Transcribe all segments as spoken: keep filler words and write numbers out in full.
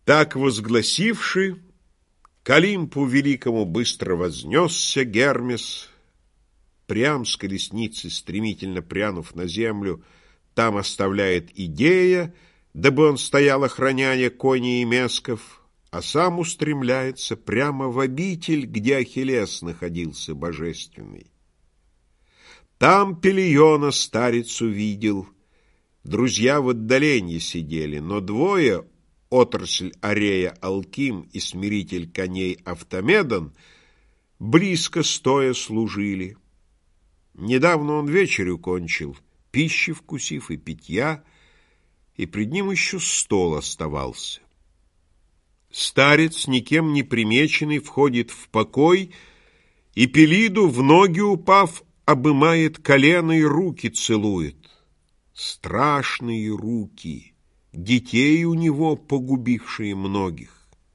Так возгласивши, к Олимпу великому быстро вознесся Гермес, прям с колесницы, стремительно прянув на землю, там оставляет Идея, дабы он стоял, охраняя коней и месков, а сам устремляется прямо в обитель, где Ахиллес находился божественный. Там Пелиона старец увидел. Друзья в отдалении сидели, но двое, отрасль Арея Алким и смиритель коней Автомедон, близко стоя служили. Недавно он вечерю кончил, пищи вкусив и питья, и пред ним еще стол оставался. Старец, никем не примеченный, входит в покой, и Пелиду, в ноги упав, обымает колено и руки целует. Страшные руки, детей у него, погубившие многих.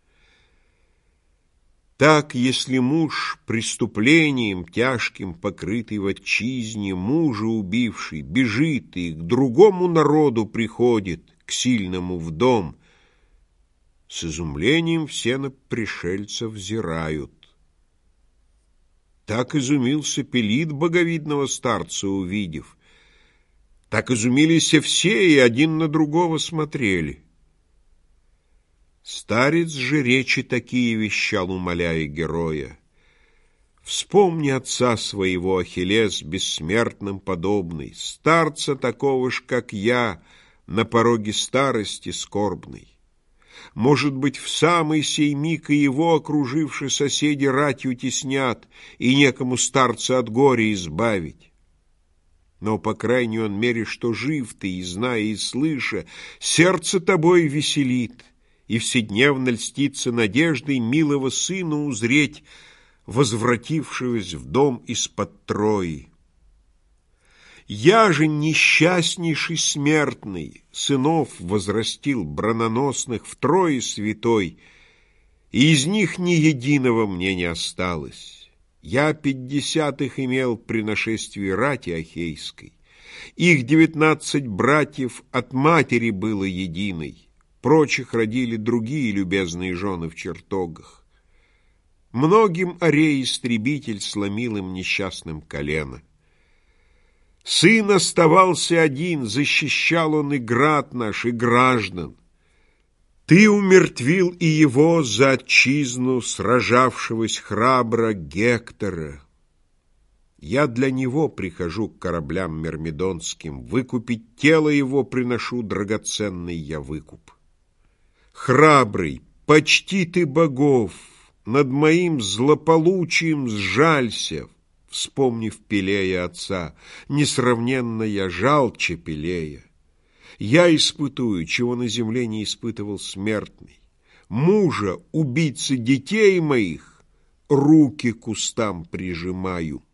Так, если муж преступлением тяжким, покрытый в отчизне, мужа убивший, бежит и к другому народу приходит, к сильному в дом, с изумлением все на пришельца взирают. Так изумился Пелид, боговидного старца увидев. Так изумились все и один на другого смотрели. Старец же речи такие вещал, умоляя героя: «Вспомни отца своего, Ахиллес, бессмертным подобный, старца такого ж, как я, на пороге старости скорбной. Может быть, в самый сей миг и его окружившие соседи ратью теснят, и некому старца от горя избавить. Но, по крайней он мере, что жив ты, и зная, и слыша, сердце тобой веселит, и вседневно льстится надеждой милого сына узреть, возвратившегося в дом из-под Трои. Я же, несчастнейший смертный, сынов возрастил брононосных втрое святой, и из них ни единого мне не осталось. Я пятьдесят их имел при нашествии рати Ахейской. Их девятнадцать братьев от матери было единой, прочих родили другие любезные жены в чертогах. Многим Арей-истребитель сломил им несчастным колено. Сын оставался один, защищал он и град наш, и граждан. Ты умертвил и его за отчизну, сражавшегося храбро Гектора. Я для него прихожу к кораблям мирмидонским, выкупить тело его приношу, драгоценный я выкуп. Храбрый, почти ты богов, над моим злополучием сжалься, вспомнив Пелея отца, несравненно я жалче Пелея. Я испытую, чего на земле не испытывал смертный. Мужа, убийцы детей моих, руки к кустам прижимаю.